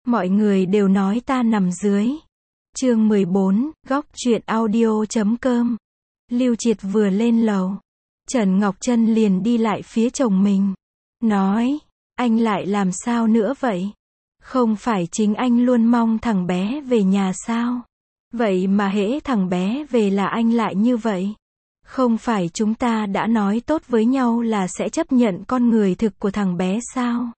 Mọi người đều nói ta nằm dưới. Chương 14, góc truyện audio.com. Lưu Triệt vừa lên lầu, Trần Ngọc Trân liền đi lại phía chồng mình, nói, anh lại làm sao nữa vậy? Không phải chính anh luôn mong thằng bé về nhà sao? Vậy mà hễ thằng bé về là anh lại như vậy. Không phải chúng ta đã nói tốt với nhau là sẽ chấp nhận con người thực của thằng bé sao?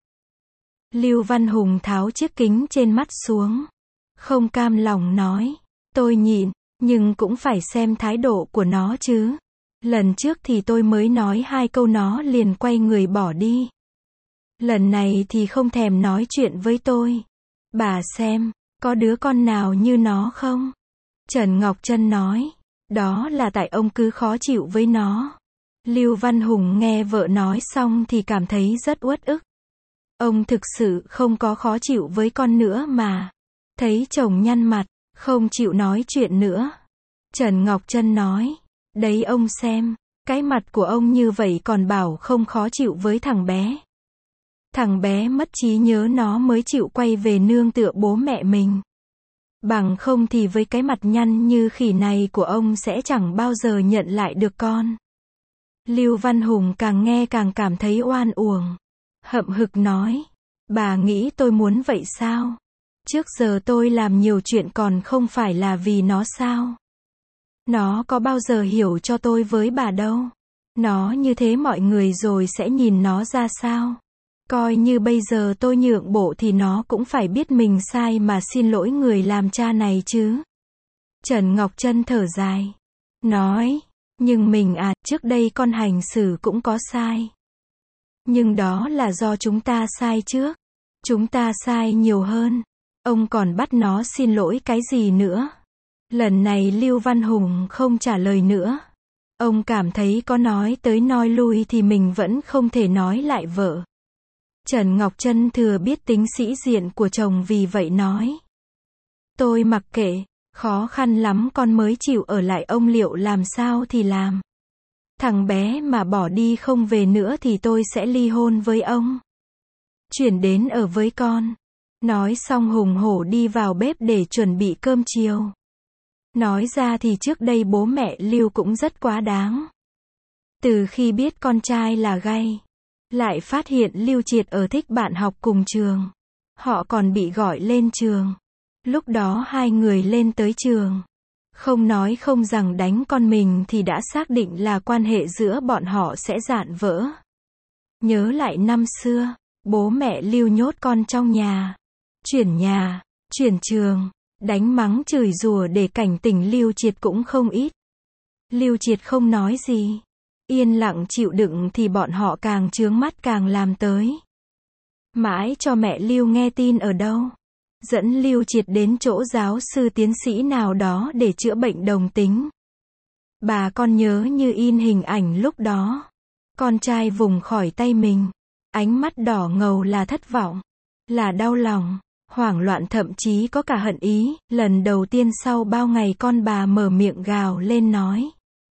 Lưu Văn Hùng tháo chiếc kính trên mắt xuống, không cam lòng nói, tôi nhịn, nhưng cũng phải xem thái độ của nó chứ. Lần trước thì tôi mới nói 2 câu nó liền quay người bỏ đi. Lần này thì không thèm nói chuyện với tôi. Bà xem, có đứa con nào như nó không? Trần Ngọc Trân nói, đó là tại ông cứ khó chịu với nó. Lưu Văn Hùng nghe vợ nói xong thì cảm thấy rất uất ức. Ông thực sự không có khó chịu với con nữa mà. Thấy chồng nhăn mặt, không chịu nói chuyện nữa. Trần Ngọc Trân nói, đấy ông xem, cái mặt của ông như vậy còn bảo không khó chịu với thằng bé. Thằng bé mất trí nhớ nó mới chịu quay về nương tựa bố mẹ mình. Bằng không thì với cái mặt nhăn như khỉ này của ông sẽ chẳng bao giờ nhận lại được con. Lưu Văn Hùng càng nghe càng cảm thấy oan uổng. Hậm hực nói, bà nghĩ tôi muốn vậy sao? Trước giờ tôi làm nhiều chuyện còn không phải là vì nó sao? Nó có bao giờ hiểu cho tôi với bà đâu. Nó như thế mọi người rồi sẽ nhìn nó ra sao? Coi như bây giờ tôi nhượng bộ thì nó cũng phải biết mình sai mà xin lỗi người làm cha này chứ. Trần Ngọc Trân thở dài, nói, nhưng mình trước đây con hành xử cũng có sai. Nhưng đó là do chúng ta sai trước. Chúng ta sai nhiều hơn. Ông còn bắt nó xin lỗi cái gì nữa? Lần này Lưu Văn Hùng không trả lời nữa. Ông cảm thấy có nói tới nói lui thì mình vẫn không thể nói lại vợ. Trần Ngọc Trân thừa biết tính sĩ diện của chồng vì vậy nói, tôi mặc kệ, khó khăn lắm con mới chịu ở lại, ông liệu làm sao thì làm. Thằng bé mà bỏ đi không về nữa thì tôi sẽ ly hôn với ông. Chuyển đến ở với con. Nói xong hùng hổ đi vào bếp để chuẩn bị cơm chiều. Nói ra thì trước đây bố mẹ Lưu cũng rất quá đáng. Từ khi biết con trai là gay, lại phát hiện Lưu Triệt ở thích bạn học cùng trường. Họ còn bị gọi lên trường. Lúc đó 2 người lên tới trường. Không nói không rằng đánh con mình thì đã xác định là quan hệ giữa bọn họ sẽ rạn vỡ. Nhớ lại năm xưa, bố mẹ Lưu nhốt con trong nhà, chuyển trường, đánh mắng chửi rủa để cảnh tỉnh Lưu Triệt cũng không ít. Lưu Triệt không nói gì, yên lặng chịu đựng thì bọn họ càng chướng mắt càng làm tới. Mãi cho mẹ Lưu nghe tin ở đâu, dẫn Lưu Triệt đến chỗ giáo sư tiến sĩ nào đó để chữa bệnh đồng tính. Bà con nhớ như in hình ảnh lúc đó. Con trai vùng khỏi tay mình, ánh mắt đỏ ngầu là thất vọng, là đau lòng, hoảng loạn, thậm chí có cả hận ý. Lần đầu tiên sau bao ngày con bà mở miệng gào lên nói,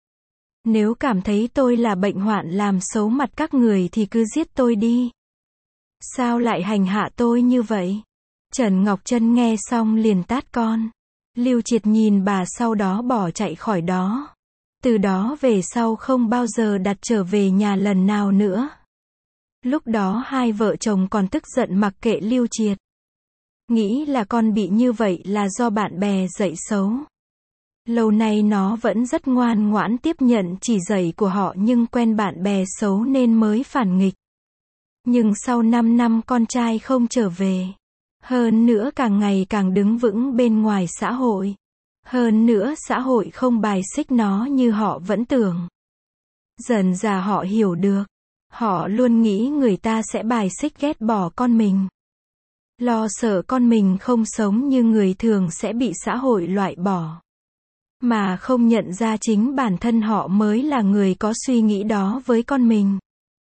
nếu cảm thấy tôi là bệnh hoạn làm xấu mặt các người thì cứ giết tôi đi. Sao lại hành hạ tôi như vậy? Trần Ngọc Trân nghe xong liền tát con. Lưu Triệt nhìn bà sau đó bỏ chạy khỏi đó. Từ đó về sau không bao giờ đặt trở về nhà lần nào nữa. Lúc đó 2 vợ chồng còn tức giận mặc kệ Lưu Triệt. Nghĩ là con bị như vậy là do bạn bè dạy xấu. Lâu nay nó vẫn rất ngoan ngoãn tiếp nhận chỉ dạy của họ nhưng quen bạn bè xấu nên mới phản nghịch. Nhưng sau 5 năm con trai không trở về. Hơn nữa càng ngày càng đứng vững bên ngoài xã hội. Hơn nữa xã hội không bài xích nó như họ vẫn tưởng. Dần dà họ hiểu được. Họ luôn nghĩ người ta sẽ bài xích ghét bỏ con mình. Lo sợ con mình không sống như người thường sẽ bị xã hội loại bỏ. Mà không nhận ra chính bản thân họ mới là người có suy nghĩ đó với con mình.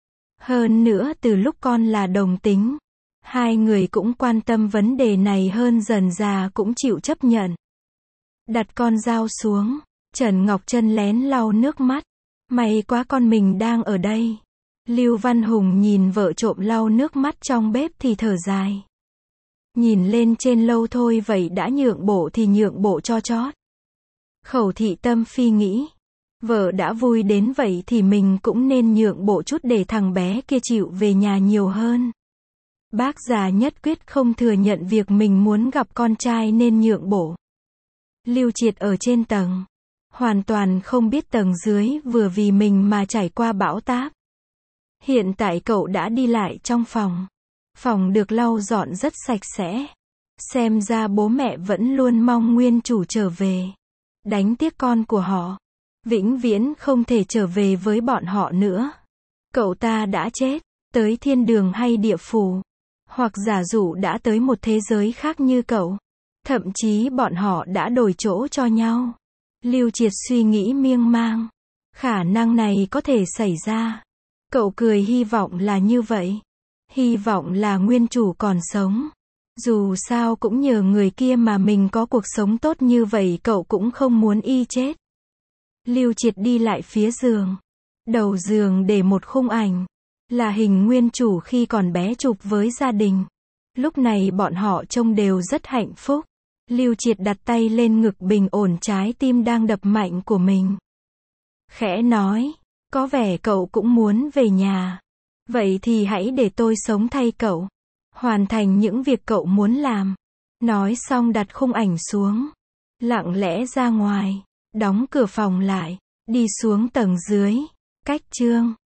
Hơn nữa từ lúc con là đồng tính, 2 người cũng quan tâm vấn đề này hơn, dần dà cũng chịu chấp nhận. Đặt con dao xuống, Trần Ngọc Trân lén lau nước mắt. May quá con mình đang ở đây. Lưu Văn Hùng nhìn vợ trộm lau nước mắt trong bếp thì thở dài. Nhìn lên trên lâu thôi vậy đã nhượng bộ thì nhượng bộ cho chót. Khẩu thị tâm phi nghĩ. Vợ đã vui đến vậy thì mình cũng nên nhượng bộ chút để thằng bé kia chịu về nhà nhiều hơn. Bác già nhất quyết không thừa nhận việc mình muốn gặp con trai nên nhượng bộ. Lưu Triệt ở trên tầng. Hoàn toàn không biết tầng dưới vừa vì mình mà trải qua bão táp. Hiện tại cậu đã đi lại trong phòng. Phòng được lau dọn rất sạch sẽ. Xem ra bố mẹ vẫn luôn mong nguyên chủ trở về. Đánh tiếc con của họ. Vĩnh viễn không thể trở về với bọn họ nữa. Cậu ta đã chết. Tới thiên đường hay địa phủ. Hoặc giả dụ đã tới một thế giới khác như cậu. Thậm chí bọn họ đã đổi chỗ cho nhau. Lưu Triệt suy nghĩ miêng mang. Khả năng này có thể xảy ra. Cậu cười hy vọng là như vậy. Hy vọng là nguyên chủ còn sống. Dù sao cũng nhờ người kia mà mình có cuộc sống tốt như vậy, cậu cũng không muốn y chết. Lưu Triệt đi lại phía giường. Đầu giường để một khung ảnh. Là hình nguyên chủ khi còn bé chụp với gia đình. Lúc này bọn họ trông đều rất hạnh phúc. Lưu Triệt đặt tay lên ngực bình ổn trái tim đang đập mạnh của mình. Khẽ nói, có vẻ cậu cũng muốn về nhà. Vậy thì hãy để tôi sống thay cậu. Hoàn thành những việc cậu muốn làm. Nói xong đặt khung ảnh xuống. Lặng lẽ ra ngoài. Đóng cửa phòng lại. Đi xuống tầng dưới. Cách chương.